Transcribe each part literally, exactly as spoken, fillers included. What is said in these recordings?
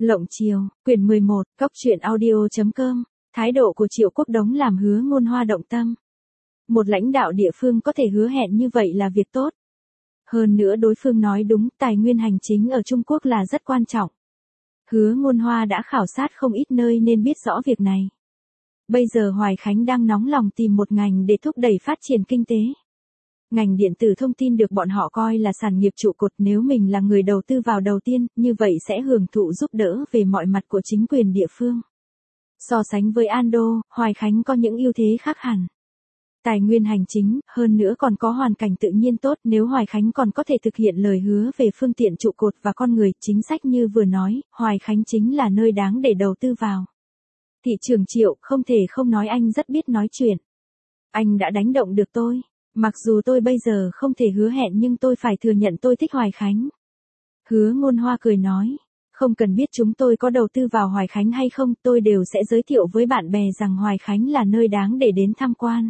Lộng Triều, quyển mười một, cốc truyện audio chấm com. Thái độ của Triệu Quốc Đống làm Hứa Ngôn Hoa động tâm. Một lãnh đạo địa phương có thể hứa hẹn như vậy là việc tốt. Hơn nữa đối phương nói đúng, tài nguyên hành chính ở Trung Quốc là rất quan trọng. Hứa Ngôn Hoa đã khảo sát không ít nơi nên biết rõ việc này. Bây giờ Hoài Khánh đang nóng lòng tìm một ngành để thúc đẩy phát triển kinh tế. Ngành điện tử thông tin được bọn họ coi là sản nghiệp trụ cột, nếu mình là người đầu tư vào đầu tiên, như vậy sẽ hưởng thụ giúp đỡ về mọi mặt của chính quyền địa phương. So sánh với Ando, Hoài Khánh có những ưu thế khác hẳn. Tài nguyên hành chính, hơn nữa còn có hoàn cảnh tự nhiên tốt, nếu Hoài Khánh còn có thể thực hiện lời hứa về phương tiện trụ cột và con người, chính sách như vừa nói, Hoài Khánh chính là nơi đáng để đầu tư vào. Thị trưởng Triệu, không thể không nói anh rất biết nói chuyện. Anh đã đánh động được tôi. Mặc dù tôi bây giờ không thể hứa hẹn nhưng tôi phải thừa nhận tôi thích Hoài Khánh. Hứa Ngôn Hoa cười nói, không cần biết chúng tôi có đầu tư vào Hoài Khánh hay không, tôi đều sẽ giới thiệu với bạn bè rằng Hoài Khánh là nơi đáng để đến tham quan.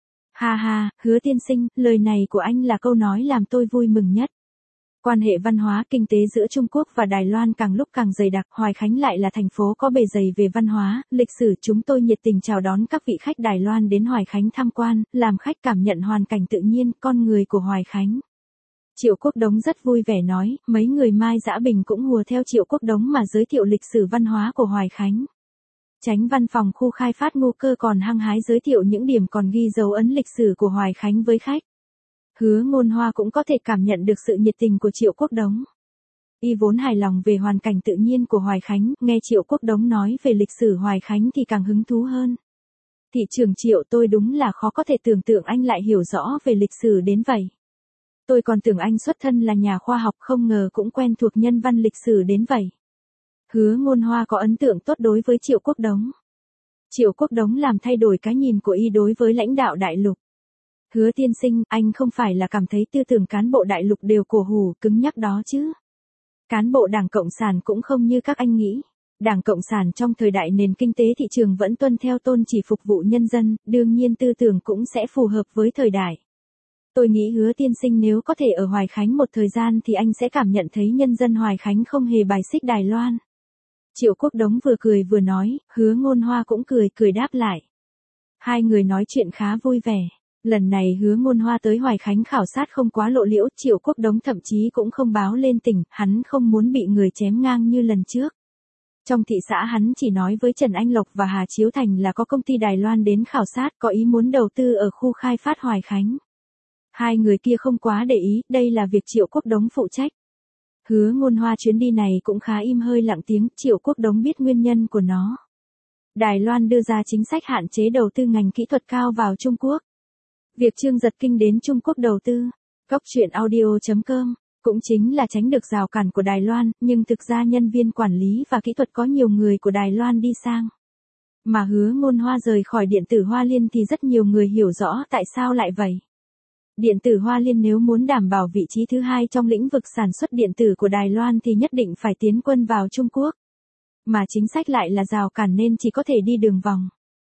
Ha ha, Hứa tiên sinh, lời này của anh là câu nói làm tôi vui mừng nhất. Quan hệ văn hóa, kinh tế giữa Trung Quốc và Đài Loan càng lúc càng dày đặc, Hoài Khánh lại là thành phố có bề dày về văn hóa, lịch sử, chúng tôi nhiệt tình chào đón các vị khách Đài Loan đến Hoài Khánh tham quan, làm khách cảm nhận hoàn cảnh tự nhiên, con người của Hoài Khánh. Triệu Quốc Đống rất vui vẻ nói, mấy người Mai Dã Bình cũng hùa theo Triệu Quốc Đống mà giới thiệu lịch sử văn hóa của Hoài Khánh. Chánh văn phòng khu khai phát Ngô Cơ còn hăng hái giới thiệu những điểm còn ghi dấu ấn lịch sử của Hoài Khánh với khách. Hứa Ngôn Hoa cũng có thể cảm nhận được sự nhiệt tình của Triệu Quốc Đống. Y vốn hài lòng về hoàn cảnh tự nhiên của Hoài Khánh, nghe Triệu Quốc Đống nói về lịch sử Hoài Khánh thì càng hứng thú hơn. Thị trưởng Triệu, tôi đúng là khó có thể tưởng tượng anh lại hiểu rõ về lịch sử đến vậy. Tôi còn tưởng anh xuất thân là nhà khoa học, không ngờ cũng quen thuộc nhân văn lịch sử đến vậy. Hứa Ngôn Hoa có ấn tượng tốt đối với Triệu Quốc Đống. Triệu Quốc Đống làm thay đổi cái nhìn của y đối với lãnh đạo đại lục. Hứa tiên sinh, anh không phải là cảm thấy tư tưởng cán bộ đại lục đều cổ hủ, cứng nhắc đó chứ. Cán bộ Đảng Cộng sản cũng không như các anh nghĩ. Đảng Cộng sản trong thời đại nền kinh tế thị trường vẫn tuân theo tôn chỉ phục vụ nhân dân, đương nhiên tư tưởng cũng sẽ phù hợp với thời đại. Tôi nghĩ Hứa tiên sinh nếu có thể ở Hoài Khánh một thời gian thì anh sẽ cảm nhận thấy nhân dân Hoài Khánh không hề bài xích Đài Loan. Triệu Quốc Đống vừa cười vừa nói, Hứa Ngôn Hoa cũng cười cười đáp lại. Hai người nói chuyện khá vui vẻ. Lần này Hứa Ngôn Hoa tới Hoài Khánh khảo sát không quá lộ liễu, Triệu Quốc Đống thậm chí cũng không báo lên tỉnh, hắn không muốn bị người chém ngang như lần trước. Trong thị xã hắn chỉ nói với Trần Anh Lộc và Hà Chiếu Thành là có công ty Đài Loan đến khảo sát, có ý muốn đầu tư ở khu khai phát Hoài Khánh. Hai người kia không quá để ý, đây là việc Triệu Quốc Đống phụ trách. Hứa Ngôn Hoa chuyến đi này cũng khá im hơi lặng tiếng, Triệu Quốc Đống biết nguyên nhân của nó. Đài Loan đưa ra chính sách hạn chế đầu tư ngành kỹ thuật cao vào Trung Quốc. Việc Trương Giật Kinh đến Trung Quốc đầu tư, cốc truyện audio chấm com, cũng chính là tránh được rào cản của Đài Loan, nhưng thực ra nhân viên quản lý và kỹ thuật có nhiều người của Đài Loan đi sang. Mà Hứa Ngôn Hoa rời khỏi điện tử Hoa Liên thì rất nhiều người hiểu rõ tại sao lại vậy. Điện tử Hoa Liên nếu muốn đảm bảo vị trí thứ hai trong lĩnh vực sản xuất điện tử của Đài Loan thì nhất định phải tiến quân vào Trung Quốc. Mà chính sách lại là rào cản nên chỉ có thể đi đường vòng.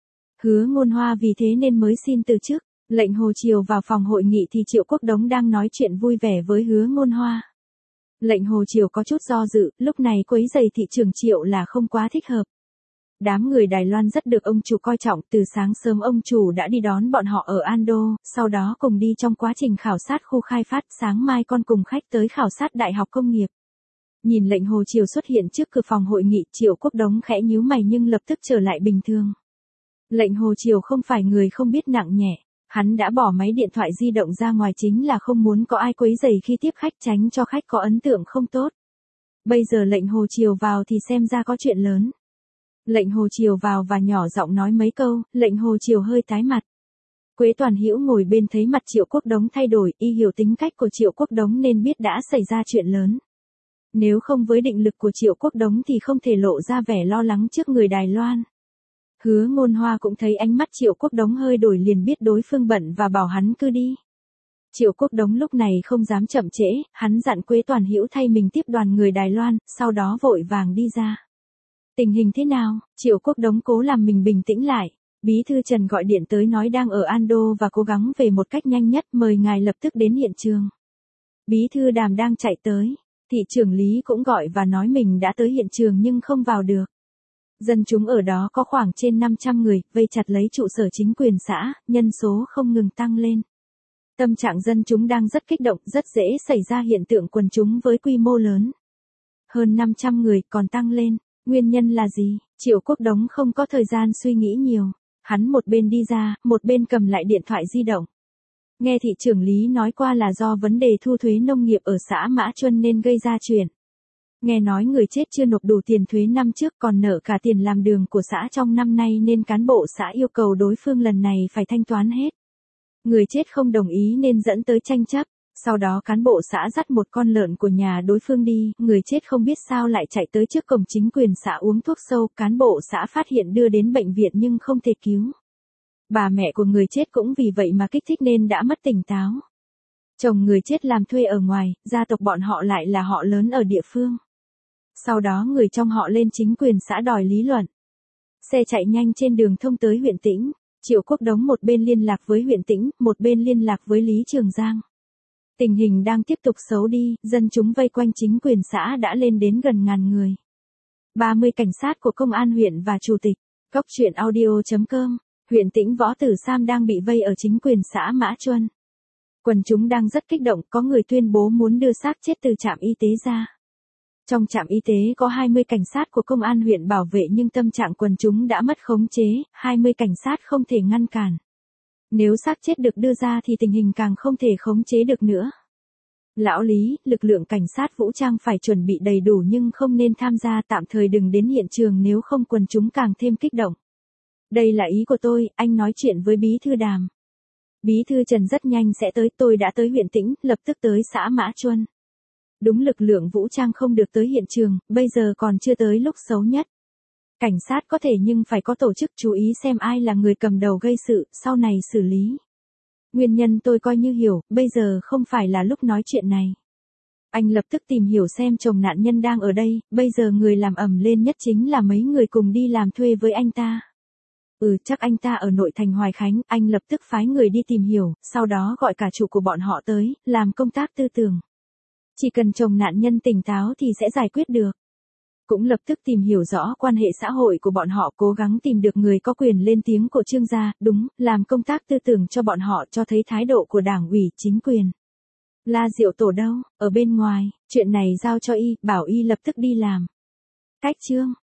Hứa Ngôn Hoa vì thế nên mới xin từ chức. Lệnh Hồ Triều vào phòng hội nghị thì Triệu Quốc Đống đang nói chuyện vui vẻ với Hứa Ngôn Hoa. Lệnh Hồ Triều có chút do dự, lúc này quấy rầy thị trưởng Triệu là không quá thích hợp. Đám người Đài Loan rất được ông chủ coi trọng, từ sáng sớm ông chủ đã đi đón bọn họ ở Ando, sau đó cùng đi trong quá trình khảo sát khu khai phát, sáng mai con cùng khách tới khảo sát Đại học Công nghiệp. Nhìn lệnh Hồ Triều xuất hiện trước cửa phòng hội nghị, Triệu Quốc Đống khẽ nhíu mày nhưng lập tức trở lại bình thường. Lệnh Hồ Triều không phải người không biết nặng nhẹ. Hắn đã bỏ máy điện thoại di động ra ngoài chính là không muốn có ai quấy rầy khi tiếp khách, tránh cho khách có ấn tượng không tốt. Bây giờ lệnh Hồ Triều vào thì xem ra có chuyện lớn. Lệnh Hồ Triều vào và nhỏ giọng nói mấy câu, lệnh Hồ Triều hơi tái mặt. Quế Toàn Hữu ngồi bên thấy mặt Triệu Quốc Đống thay đổi, y hiểu tính cách của Triệu Quốc Đống nên biết đã xảy ra chuyện lớn. Nếu không với định lực của Triệu Quốc Đống thì không thể lộ ra vẻ lo lắng trước người Đài Loan. Hứa Ngôn Hoa cũng thấy ánh mắt Triệu Quốc Đống hơi đổi liền biết đối phương bận và bảo hắn cứ đi. Triệu Quốc Đống lúc này không dám chậm trễ, hắn dặn Quế Toàn Hữu thay mình tiếp đoàn người Đài Loan, sau đó vội vàng đi ra. Tình hình thế nào? Triệu Quốc Đống cố làm mình bình tĩnh lại. Bí thư Trần gọi điện tới nói đang ở Ando và cố gắng về một cách nhanh nhất, mời ngài lập tức đến hiện trường. Bí thư Đàm đang chạy tới. Thị trưởng Lý cũng gọi và nói mình đã tới hiện trường nhưng không vào được. Dân chúng ở đó có khoảng trên năm trăm người, vây chặt lấy trụ sở chính quyền xã, nhân số không ngừng tăng lên. Tâm trạng dân chúng đang rất kích động, rất dễ xảy ra hiện tượng quần chúng với quy mô lớn. Hơn năm trăm người còn tăng lên, nguyên nhân là gì? Triệu Quốc Đống không có thời gian suy nghĩ nhiều. Hắn một bên đi ra, một bên cầm lại điện thoại di động. Nghe thị trưởng Lý nói qua là do vấn đề thu thuế nông nghiệp ở xã Mã Chuân nên gây ra chuyện. Nghe nói người chết chưa nộp đủ tiền thuế năm trước còn nợ cả tiền làm đường của xã trong năm nay nên cán bộ xã yêu cầu đối phương lần này phải thanh toán hết. Người chết không đồng ý nên dẫn tới tranh chấp. Sau đó cán bộ xã dắt một con lợn của nhà đối phương đi, người chết không biết sao lại chạy tới trước cổng chính quyền xã uống thuốc sâu, cán bộ xã phát hiện đưa đến bệnh viện nhưng không thể cứu. Bà mẹ của người chết cũng vì vậy mà kích thích nên đã mất tỉnh táo. Chồng người chết làm thuê ở ngoài, gia tộc bọn họ lại là họ lớn ở địa phương. Sau đó người trong họ lên chính quyền xã đòi lý luận. Xe chạy nhanh trên đường thông tới huyện Tĩnh, Triệu Quốc Đống một bên liên lạc với huyện Tĩnh, một bên liên lạc với Lý Trường Giang. Tình hình đang tiếp tục xấu đi, dân chúng vây quanh chính quyền xã đã lên đến gần ngàn người. ba mươi cảnh sát của công an huyện và chủ tịch, Cốc truyện audio chấm com, huyện Tĩnh Võ Tử Sam đang bị vây ở chính quyền xã Mã Chuân. Quần chúng đang rất kích động, có người tuyên bố muốn đưa xác chết từ trạm y tế ra. Trong trạm y tế có hai mươi cảnh sát của công an huyện bảo vệ nhưng tâm trạng quần chúng đã mất khống chế, hai mươi cảnh sát không thể ngăn cản. Nếu xác chết được đưa ra thì tình hình càng không thể khống chế được nữa. Lão Lý, lực lượng cảnh sát vũ trang phải chuẩn bị đầy đủ nhưng không nên tham gia, tạm thời đừng đến hiện trường nếu không quần chúng càng thêm kích động. Đây là ý của tôi, anh nói chuyện với bí thư Đàm. Bí thư Trần rất nhanh sẽ tới, tôi đã tới huyện Tĩnh, lập tức tới xã Mã Chuân. Đúng, lực lượng vũ trang không được tới hiện trường, bây giờ còn chưa tới lúc xấu nhất. Cảnh sát có thể nhưng phải có tổ chức, chú ý xem ai là người cầm đầu gây sự, sau này xử lý. Nguyên nhân tôi coi như hiểu, bây giờ không phải là lúc nói chuyện này. Anh lập tức tìm hiểu xem chồng nạn nhân đang ở đây, bây giờ người làm ầm lên nhất chính là mấy người cùng đi làm thuê với anh ta. Ừ, chắc anh ta ở nội thành Hoài Khánh, anh lập tức phái người đi tìm hiểu, sau đó gọi cả chủ của bọn họ tới, làm công tác tư tưởng. Chỉ cần chồng nạn nhân tỉnh táo thì sẽ giải quyết được. Cũng lập tức tìm hiểu rõ quan hệ xã hội của bọn họ, cố gắng tìm được người có quyền lên tiếng của Trương gia, đúng, làm công tác tư tưởng cho bọn họ, cho thấy thái độ của đảng ủy, chính quyền. La Diệu Tổ đâu, ở bên ngoài, chuyện này giao cho y, bảo y lập tức đi làm. Cách chương